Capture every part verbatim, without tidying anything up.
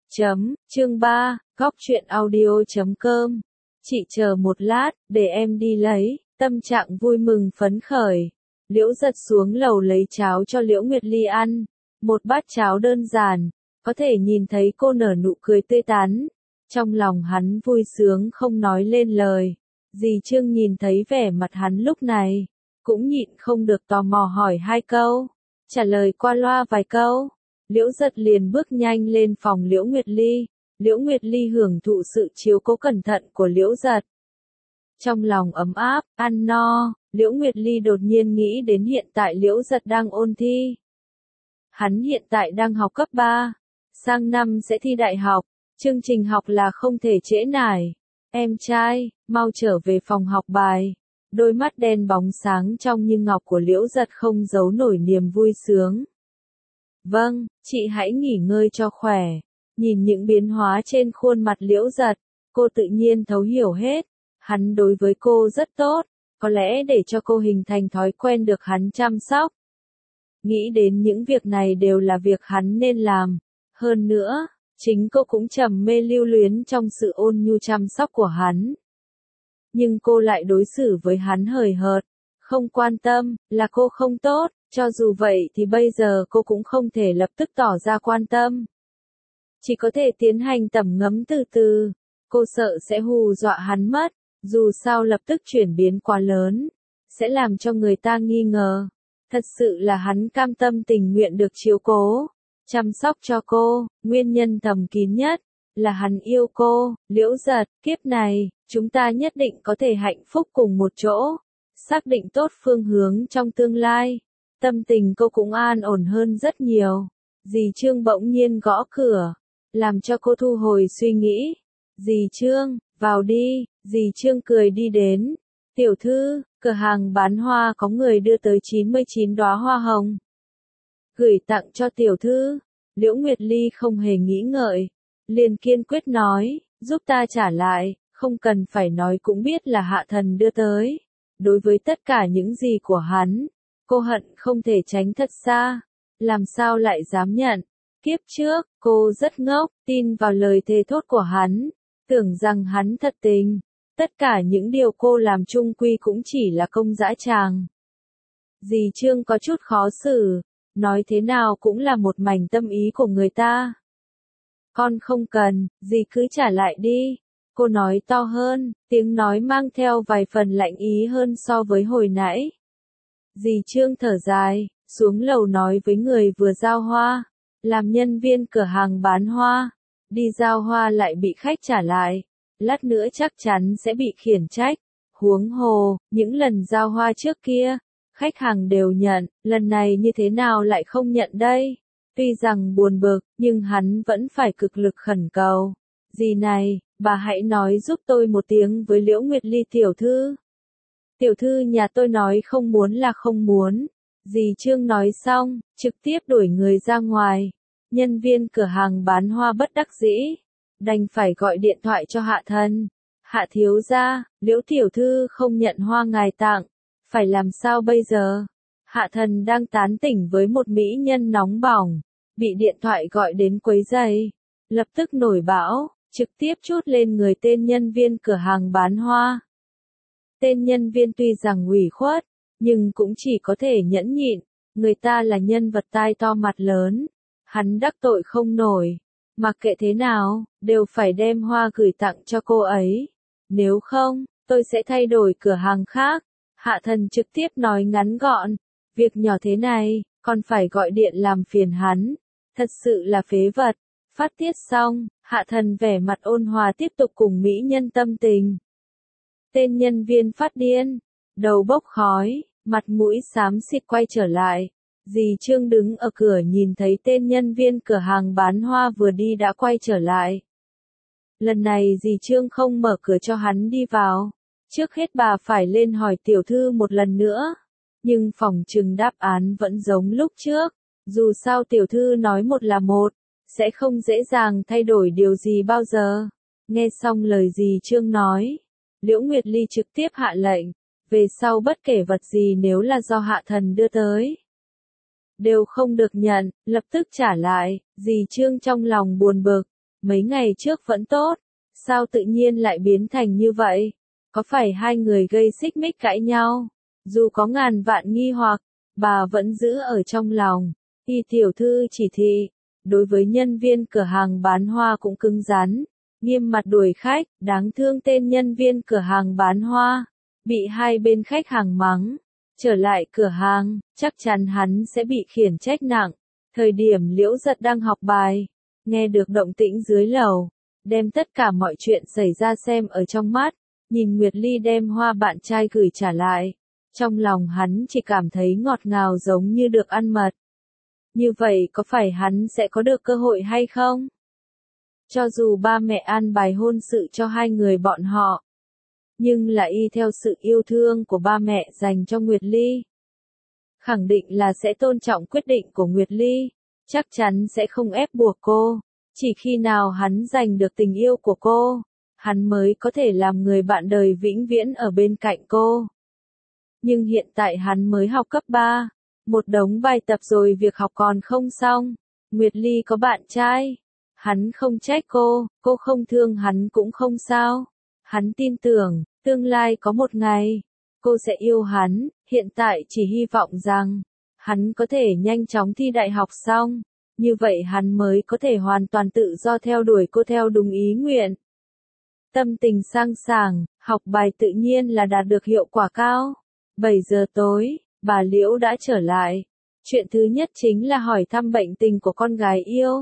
Chấm, chương ba, góc truyện audio chấm com. Chị chờ một lát, để em đi lấy, tâm trạng vui mừng phấn khởi. Liễu Giật xuống lầu lấy cháo cho Liễu Nguyệt Ly ăn. Một bát cháo đơn giản, có thể nhìn thấy cô nở nụ cười tươi tắn. Trong lòng hắn vui sướng không nói lên lời. Dì Trương nhìn thấy vẻ mặt hắn lúc này, cũng nhịn không được tò mò hỏi hai câu, trả lời qua loa vài câu. Liễu Giật liền bước nhanh lên phòng Liễu Nguyệt Ly. Liễu Nguyệt Ly hưởng thụ sự chiếu cố cẩn thận của Liễu Giật. Trong lòng ấm áp, ăn no, Liễu Nguyệt Ly đột nhiên nghĩ đến hiện tại Liễu Giật đang ôn thi. Hắn hiện tại đang học cấp ba, sang năm sẽ thi đại học, chương trình học là không thể trễ nải. Em trai, mau trở về phòng học bài. Đôi mắt đen bóng sáng trong như ngọc của Liễu Giật không giấu nổi niềm vui sướng. Vâng, chị hãy nghỉ ngơi cho khỏe. Nhìn những biến hóa trên khuôn mặt Liễu Giật, cô tự nhiên thấu hiểu hết. Hắn đối với cô rất tốt, có lẽ để cho cô hình thành thói quen được hắn chăm sóc. Nghĩ đến những việc này đều là việc hắn nên làm. Hơn nữa, chính cô cũng trầm mê lưu luyến trong sự ôn nhu chăm sóc của hắn. Nhưng cô lại đối xử với hắn hời hợt, không quan tâm, là cô không tốt. Cho dù vậy thì bây giờ cô cũng không thể lập tức tỏ ra quan tâm. Chỉ có thể tiến hành tẩm ngấm từ từ. Cô sợ sẽ hù dọa hắn mất. Dù sao lập tức chuyển biến quá lớn, sẽ làm cho người ta nghi ngờ. Thật sự là hắn cam tâm tình nguyện được chiếu cố, chăm sóc cho cô. Nguyên nhân thầm kín nhất là hắn yêu cô. Liễu Giật, kiếp này, chúng ta nhất định có thể hạnh phúc cùng một chỗ. Xác định tốt phương hướng trong tương lai. Tâm tình cô cũng an ổn hơn rất nhiều. Dì Trương bỗng nhiên gõ cửa, làm cho cô thu hồi suy nghĩ. Dì Trương, vào đi. Dì Trương cười đi đến. Tiểu thư, cửa hàng bán hoa có người đưa tới chín mươi chín đóa hoa hồng. Gửi tặng cho tiểu thư. Liễu Nguyệt Ly không hề nghĩ ngợi, liền kiên quyết nói, giúp ta trả lại, không cần phải nói cũng biết là Hạ Thần đưa tới. Đối với tất cả những gì của hắn, cô hận không thể tránh thật xa, làm sao lại dám nhận. Kiếp trước, cô rất ngốc, tin vào lời thề thốt của hắn, tưởng rằng hắn thật tình. Tất cả những điều cô làm chung quy cũng chỉ là công dã tràng. Dì Trương có chút khó xử, nói thế nào cũng là một mảnh tâm ý của người ta. Con không cần, dì cứ trả lại đi. Cô nói to hơn, tiếng nói mang theo vài phần lạnh ý hơn so với hồi nãy. Dì Trương thở dài, xuống lầu nói với người vừa giao hoa, làm nhân viên cửa hàng bán hoa. Đi giao hoa lại bị khách trả lại, lát nữa chắc chắn sẽ bị khiển trách. Huống hồ, những lần giao hoa trước kia, khách hàng đều nhận, lần này như thế nào lại không nhận đây? Tuy rằng buồn bực, nhưng hắn vẫn phải cực lực khẩn cầu. Dì này, bà hãy nói giúp tôi một tiếng với Liễu Nguyệt Ly tiểu thư. Tiểu thư nhà tôi nói không muốn là không muốn. Dì Trương nói xong, trực tiếp đuổi người ra ngoài. Nhân viên cửa hàng bán hoa bất đắc dĩ, đành phải gọi điện thoại cho Hạ Thần. Hạ thiếu gia, Liễu tiểu thư không nhận hoa ngài tặng, phải làm sao bây giờ? Hạ Thần đang tán tỉnh với một mỹ nhân nóng bỏng, bị điện thoại gọi đến quấy rầy, lập tức nổi bão, trực tiếp trút lên người tên nhân viên cửa hàng bán hoa. Tên nhân viên tuy rằng ủy khuất, nhưng cũng chỉ có thể nhẫn nhịn, người ta là nhân vật tai to mặt lớn, hắn đắc tội không nổi. Mặc kệ thế nào, đều phải đem hoa gửi tặng cho cô ấy. Nếu không, tôi sẽ thay đổi cửa hàng khác. Hạ Thần trực tiếp nói ngắn gọn. Việc nhỏ thế này, còn phải gọi điện làm phiền hắn. Thật sự là phế vật. Phát tiết xong, Hạ Thần vẻ mặt ôn hòa tiếp tục cùng mỹ nhân tâm tình. Tên nhân viên phát điên, đầu bốc khói, mặt mũi xám xịt quay trở lại. Dì Trương đứng ở cửa nhìn thấy tên nhân viên cửa hàng bán hoa vừa đi đã quay trở lại. Lần này dì Trương không mở cửa cho hắn đi vào. Trước hết bà phải lên hỏi tiểu thư một lần nữa. Nhưng phỏng chừng đáp án vẫn giống lúc trước. Dù sao tiểu thư nói một là một, sẽ không dễ dàng thay đổi điều gì bao giờ. Nghe xong lời dì Trương nói, Liễu Nguyệt Ly trực tiếp hạ lệnh. Về sau bất kể vật gì nếu là do Hạ Thần đưa tới, đều không được nhận, lập tức trả lại. Dì Trương trong lòng buồn bực, mấy ngày trước vẫn tốt, sao tự nhiên lại biến thành như vậy? Có phải hai người gây xích mích cãi nhau? Dù có ngàn vạn nghi hoặc, bà vẫn giữ ở trong lòng. Y tiểu thư chỉ thị, đối với nhân viên cửa hàng bán hoa cũng cứng rắn, nghiêm mặt đuổi khách, đáng thương tên nhân viên cửa hàng bán hoa, bị hai bên khách hàng mắng. Trở lại cửa hàng, chắc chắn hắn sẽ bị khiển trách nặng. Thời điểm Liễu Giật đang học bài, nghe được động tĩnh dưới lầu, đem tất cả mọi chuyện xảy ra xem ở trong mắt, nhìn Nguyệt Ly đem hoa bạn trai gửi trả lại. Trong lòng hắn chỉ cảm thấy ngọt ngào giống như được ăn mật. Như vậy có phải hắn sẽ có được cơ hội hay không? Cho dù ba mẹ an bài hôn sự cho hai người bọn họ, nhưng là y theo sự yêu thương của ba mẹ dành cho Nguyệt Ly. Khẳng định là sẽ tôn trọng quyết định của Nguyệt Ly, chắc chắn sẽ không ép buộc cô. Chỉ khi nào hắn giành được tình yêu của cô, hắn mới có thể làm người bạn đời vĩnh viễn ở bên cạnh cô. Nhưng hiện tại hắn mới học cấp ba, một đống bài tập rồi việc học còn không xong. Nguyệt Ly có bạn trai, hắn không trách cô, cô không thương hắn cũng không sao. Hắn tin tưởng, tương lai có một ngày, cô sẽ yêu hắn, hiện tại chỉ hy vọng rằng, hắn có thể nhanh chóng thi đại học xong, như vậy hắn mới có thể hoàn toàn tự do theo đuổi cô theo đúng ý nguyện. Tâm tình sang sảng, học bài tự nhiên là đạt được hiệu quả cao. bảy giờ tối, bà Liễu đã trở lại. Chuyện thứ nhất chính là hỏi thăm bệnh tình của con gái yêu.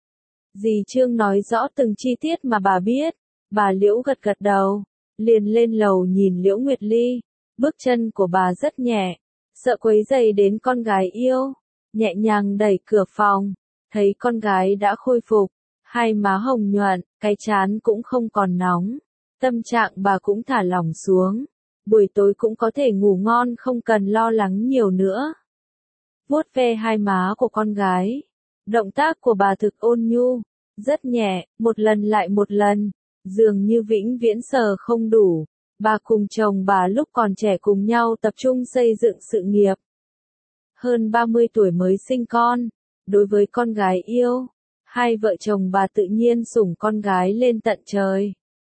Dì Trương nói rõ từng chi tiết mà bà biết. Bà Liễu gật gật đầu, liền lên lầu nhìn Liễu Nguyệt Ly. Bước chân của bà rất nhẹ, sợ quấy rầy đến con gái yêu. Nhẹ nhàng đẩy cửa phòng, thấy con gái đã khôi phục, hai má hồng nhuận, cái trán cũng không còn nóng. Tâm trạng bà cũng thả lỏng xuống. Buổi tối cũng có thể ngủ ngon không cần lo lắng nhiều nữa. Vuốt ve hai má của con gái. Động tác của bà thực ôn nhu, rất nhẹ, một lần lại một lần, dường như vĩnh viễn sờ không đủ. Bà cùng chồng bà lúc còn trẻ cùng nhau tập trung xây dựng sự nghiệp. Hơn ba mươi tuổi mới sinh con, đối với con gái yêu, hai vợ chồng bà tự nhiên sủng con gái lên tận trời.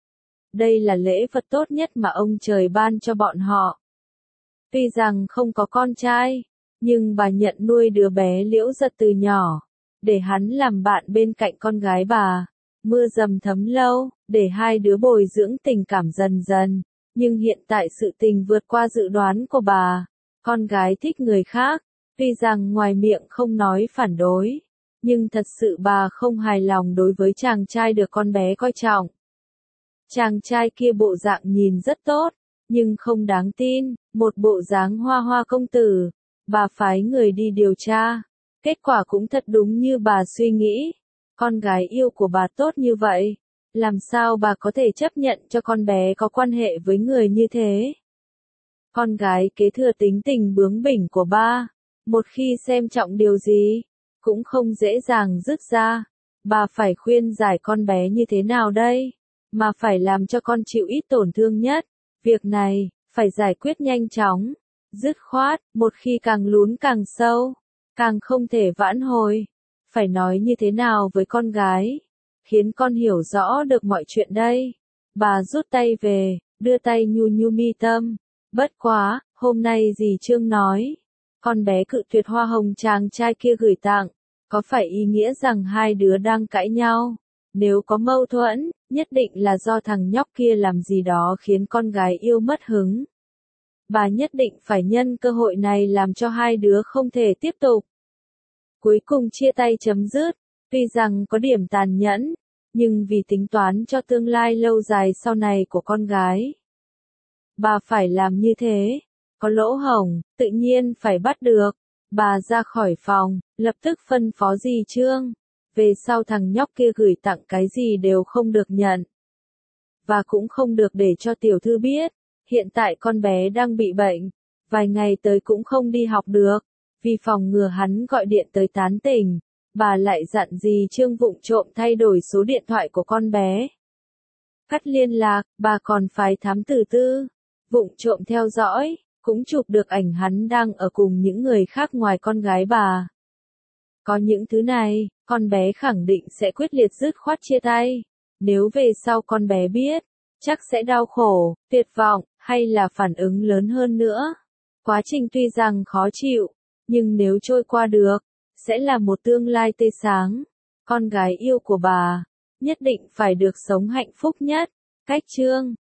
Đây là lễ vật tốt nhất mà ông trời ban cho bọn họ. Tuy rằng không có con trai, nhưng bà nhận nuôi đứa bé Liễu Giật từ nhỏ, để hắn làm bạn bên cạnh con gái bà. Mưa dầm thấm lâu, để hai đứa bồi dưỡng tình cảm dần dần. Nhưng hiện tại sự tình vượt qua dự đoán của bà. Con gái thích người khác, tuy rằng ngoài miệng không nói phản đối, nhưng thật sự bà không hài lòng đối với chàng trai được con bé coi trọng. Chàng trai kia bộ dạng nhìn rất tốt, nhưng không đáng tin, một bộ dáng hoa hoa công tử. Bà phái người đi điều tra, kết quả cũng thật đúng như bà suy nghĩ. Con gái yêu của bà tốt như vậy, làm sao bà có thể chấp nhận cho con bé có quan hệ với người như thế? Con gái kế thừa tính tình bướng bỉnh của ba, một khi xem trọng điều gì, cũng không dễ dàng dứt ra. Bà phải khuyên giải con bé như thế nào đây? Mà phải làm cho con chịu ít tổn thương nhất. Việc này, phải giải quyết nhanh chóng, dứt khoát, một khi càng lún càng sâu, càng không thể vãn hồi. Phải nói như thế nào với con gái, khiến con hiểu rõ được mọi chuyện đây. Bà rút tay về, đưa tay nhu nhu mi tâm. Bất quá, hôm nay dì Trương nói, con bé cự tuyệt hoa hồng chàng trai kia gửi tặng, có phải ý nghĩa rằng hai đứa đang cãi nhau? Nếu có mâu thuẫn, nhất định là do thằng nhóc kia làm gì đó khiến con gái yêu mất hứng. Bà nhất định phải nhân cơ hội này làm cho hai đứa không thể tiếp tục. Cuối cùng chia tay chấm dứt, tuy rằng có điểm tàn nhẫn, nhưng vì tính toán cho tương lai lâu dài sau này của con gái. Bà phải làm như thế, có lỗ hổng, tự nhiên phải bắt được. Bà ra khỏi phòng, lập tức phân phó dì Trương. Về sau thằng nhóc kia gửi tặng cái gì đều không được nhận. Và cũng không được để cho tiểu thư biết, hiện tại con bé đang bị bệnh, vài ngày tới cũng không đi học được. Vì phòng ngừa hắn gọi điện tới tán tỉnh, bà lại dặn dì Trương vụng trộm thay đổi số điện thoại của con bé. Cắt liên lạc, bà còn phái thám tử tư, vụng trộm theo dõi, cũng chụp được ảnh hắn đang ở cùng những người khác ngoài con gái bà. Có những thứ này, con bé khẳng định sẽ quyết liệt dứt khoát chia tay. Nếu về sau con bé biết, chắc sẽ đau khổ, tuyệt vọng, hay là phản ứng lớn hơn nữa. Quá trình tuy rằng khó chịu, nhưng nếu trôi qua được, sẽ là một tương lai tươi sáng. Con gái yêu của bà, nhất định phải được sống hạnh phúc nhất. Cách chương